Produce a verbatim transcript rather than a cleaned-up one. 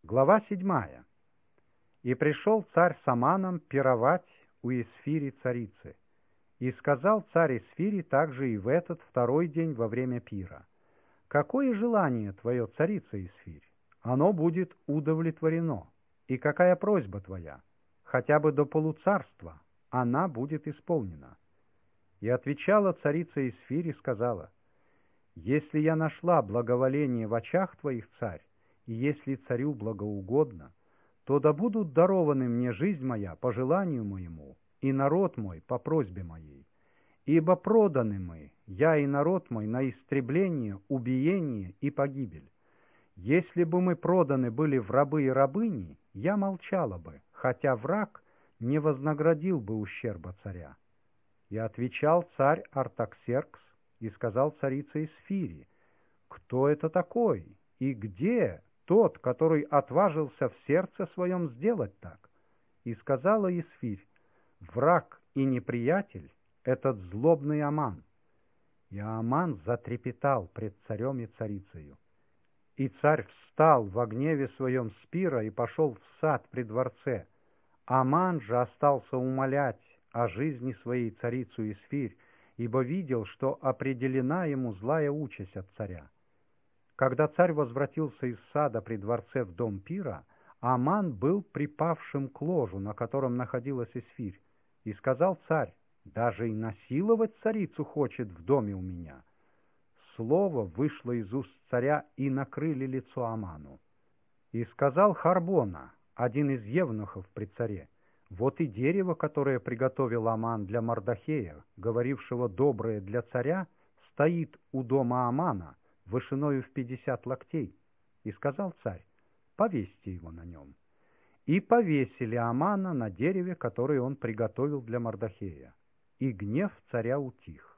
Глава седьмая. И пришел царь с Аманом пировать у Исфири царицы. И сказал царь Исфири также и в этот второй день во время пира: «Какое желание твое, царица Исфирь? Оно будет удовлетворено. И какая просьба твоя? Хотя бы до полуцарства она будет исполнена». И отвечала царица Исфирь и сказала: «Если я нашла благоволение в очах твоих, царь, и если царю благоугодно, то да будут дарованы мне жизнь моя по желанию моему, и народ мой по просьбе моей. Ибо проданы мы, я и народ мой, на истребление, убиение и погибель. Если бы мы проданы были в рабы и рабыни, я молчала бы, хотя враг не вознаградил бы ущерба царя». И отвечал царь Артаксеркс и сказал царице Исфири: «Кто это такой, и где тот, который отважился в сердце своем сделать так?» И сказала Исфирь: «Враг и неприятель — этот злобный Аман». И Аман затрепетал пред царем и царицею. И царь встал во гневе своем с пира и пошел в сад при дворце. Аман же остался умолять о жизни своей царицу Исфирь, ибо видел, что определена ему злая участь от царя. Когда царь возвратился из сада при дворце в дом пира, Аман был припавшим к ложу, на котором находилась Исфирь, и сказал царь: «Даже и насиловать царицу хочет в доме у меня». Слово вышло из уст царя, и накрыли лицо Аману. И сказал Харбона, один из евнухов при царе: «Вот и дерево, которое приготовил Аман для Мардохея, говорившего доброе для царя, стоит у дома Амана вышиною в пятьдесят локтей». И сказал царь: «Повесьте его на нем». И повесили Амана на дереве, которое он приготовил для Мардохея. И гнев царя утих.